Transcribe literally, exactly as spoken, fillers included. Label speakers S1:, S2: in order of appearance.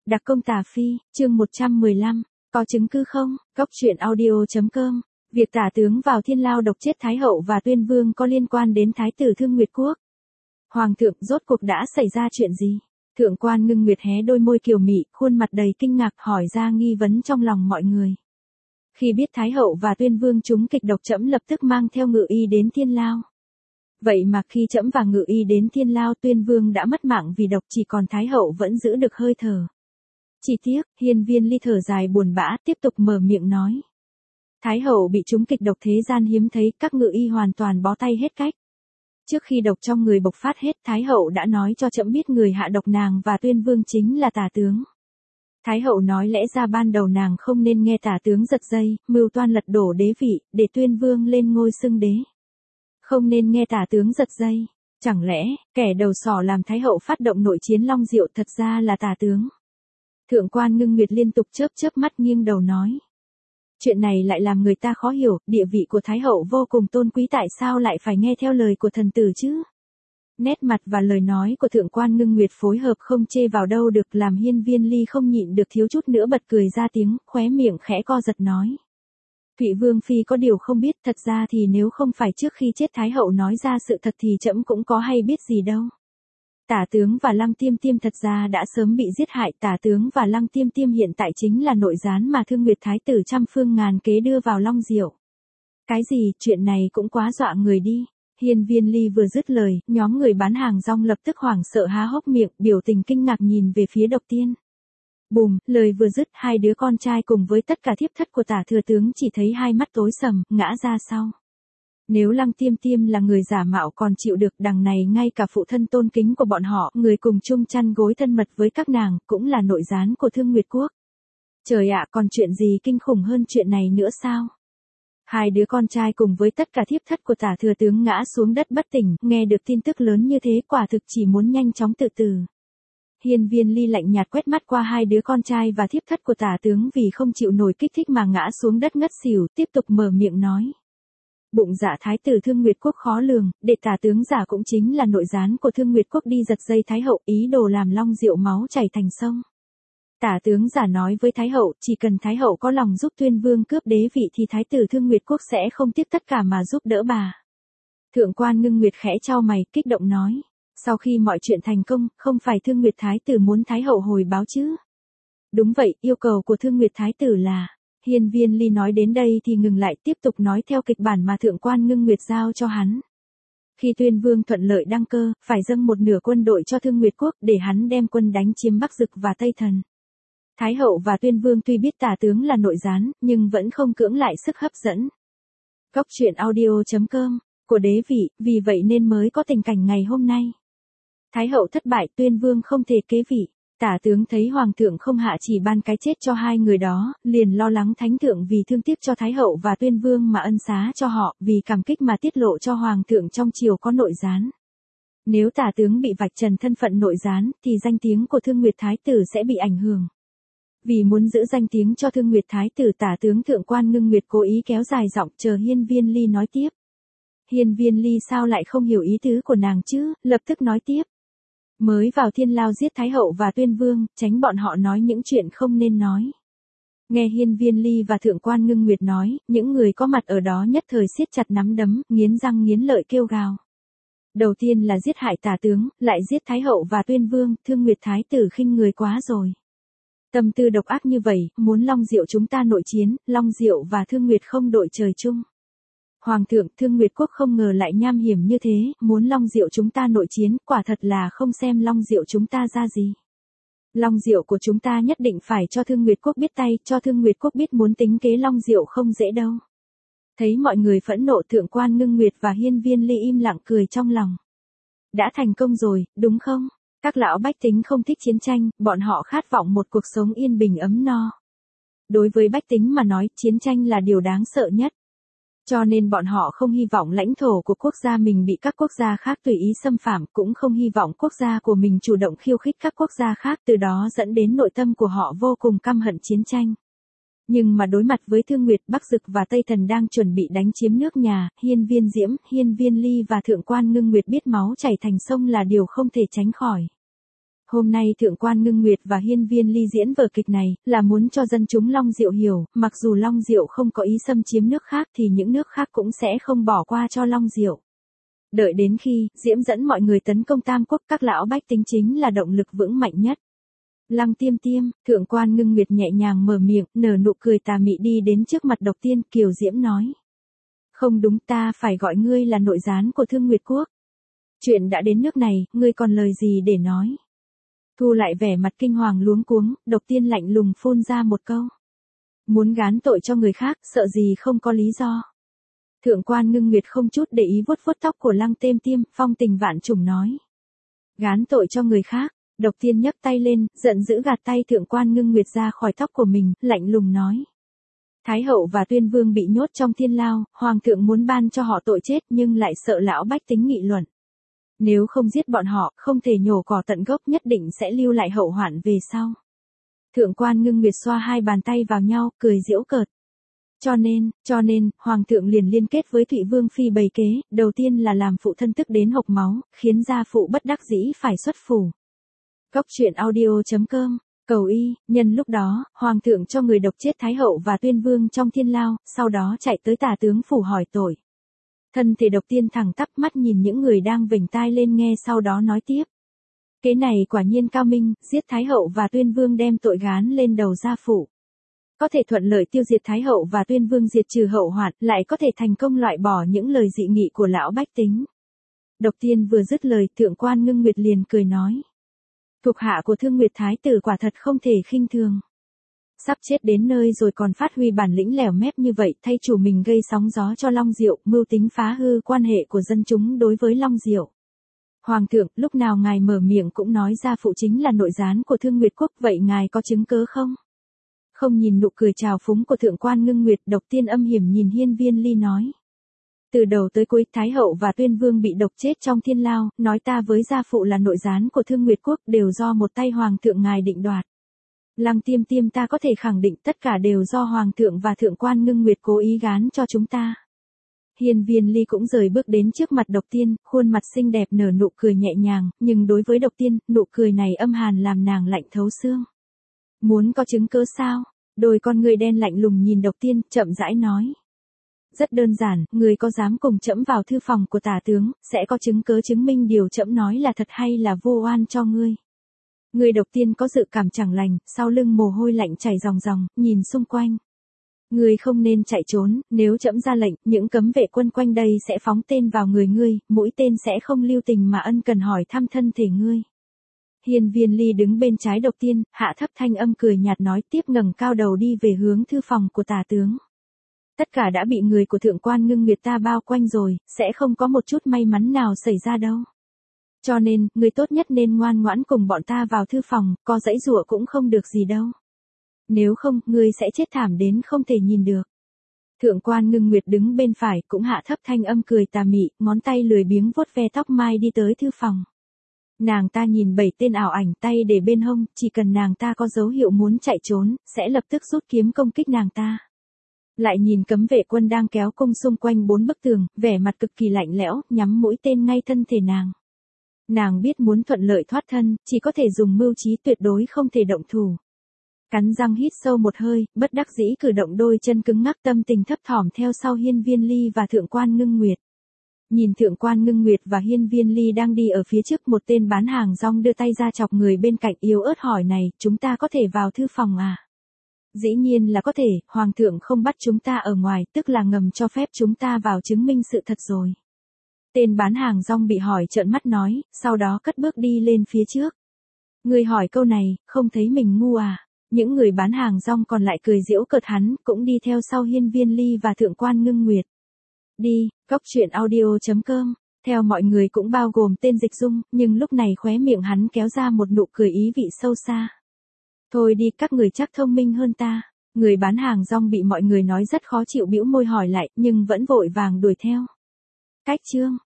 S1: Đặc công Tả Phi, chương một trăm mười lăm, có chứng cứ không? Góc truyện audio.com. Việc Tả tướng vào Thiên Lao độc chết Thái hậu và Tuyên Vương có liên quan đến Thái tử Thương Nguyệt Quốc. Hoàng thượng, rốt cuộc đã xảy ra chuyện gì? Thượng quan Ngưng Nguyệt hé đôi môi kiều mị, khuôn mặt đầy kinh ngạc hỏi ra nghi vấn trong lòng mọi người. Khi biết Thái hậu và Tuyên Vương trúng kịch độc, trẫm lập tức mang theo ngự y đến Thiên Lao. Vậy mà khi trẫm và ngự y đến Thiên Lao, Tuyên Vương đã mất mạng vì độc, chỉ còn Thái hậu vẫn giữ được hơi thở. Chỉ tiếc, Hiên Viên Ly thở dài buồn bã, tiếp tục mở miệng nói. Thái hậu bị trúng kịch độc thế gian hiếm thấy, các ngự y hoàn toàn bó tay hết cách. Trước khi độc trong người bộc phát hết, Thái hậu đã nói cho trẫm biết người hạ độc nàng và Tuyên Vương chính là Tả tướng. Thái hậu nói lẽ ra ban đầu nàng không nên nghe Tả tướng giật dây, mưu toan lật đổ đế vị, để Tuyên Vương lên ngôi xưng đế. Không nên nghe Tả tướng giật dây. Chẳng lẽ, kẻ đầu sỏ làm Thái hậu phát động nội chiến Long Diệu thật ra là Tả tướng? Thượng quan Ngưng Nguyệt liên tục chớp chớp mắt nghiêng đầu nói. Chuyện này lại làm người ta khó hiểu, địa vị của Thái hậu vô cùng tôn quý, tại sao lại phải nghe theo lời của thần tử chứ? Nét mặt và lời nói của Thượng quan Ngưng Nguyệt phối hợp không chê vào đâu được, làm Hiên Viên Ly không nhịn được thiếu chút nữa bật cười ra tiếng, khóe miệng khẽ co giật nói. Thụy Vương Phi có điều không biết, thật ra thì nếu không phải trước khi chết Thái hậu nói ra sự thật thì trẫm cũng có hay biết gì đâu. Tả tướng và Lăng Tiêm Tiêm thật ra đã sớm bị giết hại, Tả tướng và Lăng Tiêm Tiêm hiện tại chính là nội gián mà Thương Nguyệt Thái tử trăm phương ngàn kế đưa vào Long Diệu. Cái gì, chuyện này cũng quá dọa người đi. Hiên Viên Ly vừa dứt lời, nhóm người bán hàng rong lập tức hoảng sợ há hốc miệng, biểu tình kinh ngạc nhìn về phía Độc Tiên. Bùm, lời vừa dứt, hai đứa con trai cùng với tất cả thiếp thất của Tả thừa tướng chỉ thấy hai mắt tối sầm, ngã ra sau. Nếu Lăng Tiêm Tiêm là người giả mạo còn chịu được, đằng này ngay cả phụ thân tôn kính của bọn họ, người cùng chung chăn gối thân mật với các nàng, cũng là nội gián của Thương Nguyệt Quốc. Trời ạ, còn chuyện gì kinh khủng hơn chuyện này nữa sao? Hai đứa con trai cùng với tất cả thiếp thất của Tả thừa tướng ngã xuống đất bất tỉnh, nghe được tin tức lớn như thế quả thực chỉ muốn nhanh chóng tự tử. Hiên Viên Ly lạnh nhạt quét mắt qua hai đứa con trai và thiếp thất của Tả tướng vì không chịu nổi kích thích mà ngã xuống đất ngất xỉu, tiếp tục mở miệng nói. Bụng dạ Thái tử Thương Nguyệt Quốc khó lường, để Tả tướng giả cũng chính là nội gián của Thương Nguyệt Quốc đi giật dây Thái hậu, ý đồ làm Long Diệu máu chảy thành sông. Tả tướng giả nói với Thái hậu, chỉ cần Thái hậu có lòng giúp Tuyên Vương cướp đế vị thì Thái tử Thương Nguyệt Quốc sẽ không tiếc tất cả mà giúp đỡ bà. Thượng quan Ngưng Nguyệt khẽ chau mày, kích động nói. Sau khi mọi chuyện thành công, không phải Thương Nguyệt Thái tử muốn Thái hậu hồi báo chứ? Đúng vậy, yêu cầu của Thương Nguyệt Thái tử là... Hiên Viên Ly nói đến đây thì ngừng lại, tiếp tục nói theo kịch bản mà Thượng quan Ngưng Nguyệt giao cho hắn. Khi Tuyên Vương thuận lợi đăng cơ, phải dâng một nửa quân đội cho Thương Nguyệt Quốc để hắn đem quân đánh chiếm Bắc Dực và Tây Thần. Thái hậu và Tuyên Vương tuy biết Tả tướng là nội gián, nhưng vẫn không cưỡng lại sức hấp dẫn. Góc truyện audio.com của đế vị, vì vậy nên mới có tình cảnh ngày hôm nay. Thái hậu thất bại, Tuyên Vương không thể kế vị. Tả tướng thấy hoàng thượng không hạ chỉ ban cái chết cho hai người đó, liền lo lắng thánh thượng vì thương tiếc cho Thái hậu và Tuyên Vương mà ân xá cho họ, vì cảm kích mà tiết lộ cho hoàng thượng trong triều có nội gián. Nếu Tả tướng bị vạch trần thân phận nội gián, thì danh tiếng của Thương Nguyệt Thái tử sẽ bị ảnh hưởng. Vì muốn giữ danh tiếng cho Thương Nguyệt Thái tử, Tả tướng Thượng quan Ngưng Nguyệt cố ý kéo dài giọng chờ Hiên Viên Ly nói tiếp. Hiên Viên Ly sao lại không hiểu ý tứ của nàng chứ, lập tức nói tiếp. Mới vào Thiên Lao giết Thái hậu và Tuyên Vương, tránh bọn họ nói những chuyện không nên nói. Nghe Hiên Viên Ly và Thượng quan Ngưng Nguyệt nói, những người có mặt ở đó nhất thời siết chặt nắm đấm, nghiến răng nghiến lợi kêu gào. Đầu tiên là giết hại Tả tướng, lại giết Thái hậu và Tuyên Vương, Thương Nguyệt Thái tử khinh người quá rồi. Tâm tư độc ác như vậy, muốn Long Diệu chúng ta nội chiến, Long Diệu và Thương Nguyệt không đội trời chung. Hoàng thượng, Thương Nguyệt Quốc không ngờ lại nham hiểm như thế, muốn Long Diệu chúng ta nội chiến, quả thật là không xem Long Diệu chúng ta ra gì. Long Diệu của chúng ta nhất định phải cho Thương Nguyệt Quốc biết tay, cho Thương Nguyệt Quốc biết muốn tính kế Long Diệu không dễ đâu. Thấy mọi người phẫn nộ, Thượng quan Ngưng Nguyệt và Hiên Viên Ly im lặng cười trong lòng. Đã thành công rồi, đúng không? Các lão bách tính không thích chiến tranh, bọn họ khát vọng một cuộc sống yên bình ấm no. Đối với bách tính mà nói, chiến tranh là điều đáng sợ nhất. Cho nên bọn họ không hy vọng lãnh thổ của quốc gia mình bị các quốc gia khác tùy ý xâm phạm, cũng không hy vọng quốc gia của mình chủ động khiêu khích các quốc gia khác, từ đó dẫn đến nội tâm của họ vô cùng căm hận chiến tranh. Nhưng mà đối mặt với Thương Nguyệt, Bắc Dực và Tây Thần đang chuẩn bị đánh chiếm nước nhà, Hiên Viên Diễm, Hiên Viên Ly và Thượng quan Ngưng Nguyệt biết máu chảy thành sông là điều không thể tránh khỏi. Hôm nay Thượng quan Ngưng Nguyệt và Hiên Viên Ly diễn vở kịch này, là muốn cho dân chúng Long Diệu hiểu, mặc dù Long Diệu không có ý xâm chiếm nước khác thì những nước khác cũng sẽ không bỏ qua cho Long Diệu. Đợi đến khi, Diễm dẫn mọi người tấn công Tam Quốc, các lão bách tính chính là động lực vững mạnh nhất. Lăng Tiêm Tiêm, Thượng quan Ngưng Nguyệt nhẹ nhàng mở miệng, nở nụ cười tà mị đi đến trước mặt Độc Tiên, Kiều Diễm nói. Không đúng, ta phải gọi ngươi là nội gián của Thương Nguyệt Quốc. Chuyện đã đến nước này, ngươi còn lời gì để nói? Thu lại vẻ mặt kinh hoàng luống cuống, Độc Tiên lạnh lùng phun ra một câu. Muốn gán tội cho người khác, sợ gì không có lý do. Thượng quan Ngưng Nguyệt không chút để ý vuốt vuốt tóc của Lăng Tiêm Tiêm, phong tình vạn trùng nói. Gán tội cho người khác, Độc Tiên nhấc tay lên, giận dữ gạt tay Thượng quan Ngưng Nguyệt ra khỏi tóc của mình, lạnh lùng nói. Thái hậu và Tuyên Vương bị nhốt trong thiên lao, Hoàng thượng muốn ban cho họ tội chết nhưng lại sợ lão bách tính nghị luận. Nếu không giết bọn họ, không thể nhổ cỏ tận gốc, nhất định sẽ lưu lại hậu hoạn về sau. Thượng quan Ngưng Nguyệt xoa hai bàn tay vào nhau, cười giễu cợt. Cho nên, cho nên, Hoàng thượng liền liên kết với Thụy Vương Phi bày kế, đầu tiên là làm phụ thân tức đến hộc máu, khiến gia phụ bất đắc dĩ phải xuất phủ. Cốc truyện audio chấm com, cầu y, nhân lúc đó, Hoàng thượng cho người độc chết Thái hậu và Tuyên Vương trong thiên lao, sau đó chạy tới Tả tướng phủ hỏi tội. Thân thể Độc Tiên thẳng tắp mắt nhìn những người đang vểnh tai lên nghe, sau đó nói tiếp. Kế này quả nhiên cao minh, giết Thái hậu và Tuyên Vương đem tội gán lên đầu gia phụ. Có thể thuận lợi tiêu diệt Thái hậu và Tuyên Vương, diệt trừ hậu hoạn, lại có thể thành công loại bỏ những lời dị nghị của lão bách tính. Độc Tiên vừa dứt lời, Thượng quan Ngưng Nguyệt liền cười nói. Thuộc hạ của Thương Nguyệt Thái tử quả thật không thể khinh thường. Sắp chết đến nơi rồi còn phát huy bản lĩnh lẻo mép như vậy, thay chủ mình gây sóng gió cho Long Diệu, mưu tính phá hư quan hệ của dân chúng đối với Long Diệu. Hoàng thượng, lúc nào ngài mở miệng cũng nói gia phụ chính là nội gián của Thương Nguyệt Quốc, vậy ngài có chứng cớ không? Không nhìn nụ cười trào phúng của Thượng quan Ngưng Nguyệt, Độc Tiên âm hiểm nhìn Hiên Viên Ly nói. Từ đầu tới cuối, Thái hậu và Tuyên Vương bị độc chết trong thiên lao, nói ta với gia phụ là nội gián của Thương Nguyệt Quốc, đều do một tay Hoàng thượng ngài định đoạt. Lăng Tiêm Tiêm, ta có thể khẳng định tất cả đều do Hoàng thượng và Thượng quan Ngưng Nguyệt cố ý gán cho chúng ta. Hiên Viên Ly cũng rời bước đến trước mặt Độc Tiên, khuôn mặt xinh đẹp nở nụ cười nhẹ nhàng, nhưng đối với Độc Tiên, nụ cười này âm hàn làm nàng lạnh thấu xương. Muốn có chứng cớ sao? Đôi con người đen lạnh lùng nhìn Độc Tiên, chậm rãi nói. Rất đơn giản, người có dám cùng trẫm vào thư phòng của tả tướng, sẽ có chứng cớ chứng minh điều trẫm nói là thật hay là vô oan cho ngươi. Người Độc Tiên có dự cảm chẳng lành, sau lưng mồ hôi lạnh chảy ròng ròng, nhìn xung quanh. Ngươi không nên chạy trốn, nếu trẫm ra lệnh, những cấm vệ quân quanh đây sẽ phóng tên vào người ngươi, mũi tên sẽ không lưu tình mà ân cần hỏi thăm thân thể ngươi. Hiên Viên Ly đứng bên trái Độc Tiên, hạ thấp thanh âm cười nhạt nói, tiếp ngẩng cao đầu đi về hướng thư phòng của tả tướng. Tất cả đã bị người của Thượng quan Ngưng Nguyệt ta bao quanh rồi, sẽ không có một chút may mắn nào xảy ra đâu. Cho nên, người tốt nhất nên ngoan ngoãn cùng bọn ta vào thư phòng, có giãy giụa cũng không được gì đâu. Nếu không, ngươi sẽ chết thảm đến không thể nhìn được. Thượng quan Ngưng Nguyệt đứng bên phải, cũng hạ thấp thanh âm cười tà mị, ngón tay lười biếng vuốt ve tóc mai đi tới thư phòng. Nàng ta nhìn bảy tên ảo ảnh, tay để bên hông, chỉ cần nàng ta có dấu hiệu muốn chạy trốn, sẽ lập tức rút kiếm công kích nàng ta. Lại nhìn cấm vệ quân đang kéo cung xung quanh bốn bức tường, vẻ mặt cực kỳ lạnh lẽo, nhắm mũi tên ngay thân thể nàng. Nàng biết muốn thuận lợi thoát thân, chỉ có thể dùng mưu trí, tuyệt đối không thể động thủ. Cắn răng hít sâu một hơi, bất đắc dĩ cử động đôi chân cứng ngắc, tâm tình thấp thỏm theo sau Hiên Viên Ly và Thượng quan Ngưng Nguyệt. Nhìn Thượng quan Ngưng Nguyệt và Hiên Viên Ly đang đi ở phía trước, một tên bán hàng rong đưa tay ra chọc người bên cạnh, yếu ớt hỏi này, chúng ta có thể vào thư phòng à? Dĩ nhiên là có thể, Hoàng thượng không bắt chúng ta ở ngoài, tức là ngầm cho phép chúng ta vào chứng minh sự thật rồi. Tên bán hàng rong bị hỏi trợn mắt nói, sau đó cất bước đi lên phía trước. Người hỏi câu này, không thấy mình ngu à? Những người bán hàng rong còn lại cười giễu cợt hắn, cũng đi theo sau Hiên Viên Ly và Thượng quan Ngưng Nguyệt. Đi, cốc truyện audio chấm com, theo mọi người cũng bao gồm tên Dịch Dung, nhưng lúc này khóe miệng hắn kéo ra một nụ cười ý vị sâu xa. Thôi đi, các người chắc thông minh hơn ta. Người bán hàng rong bị mọi người nói rất khó chịu, bĩu môi hỏi lại, nhưng vẫn vội vàng đuổi theo. Cách chương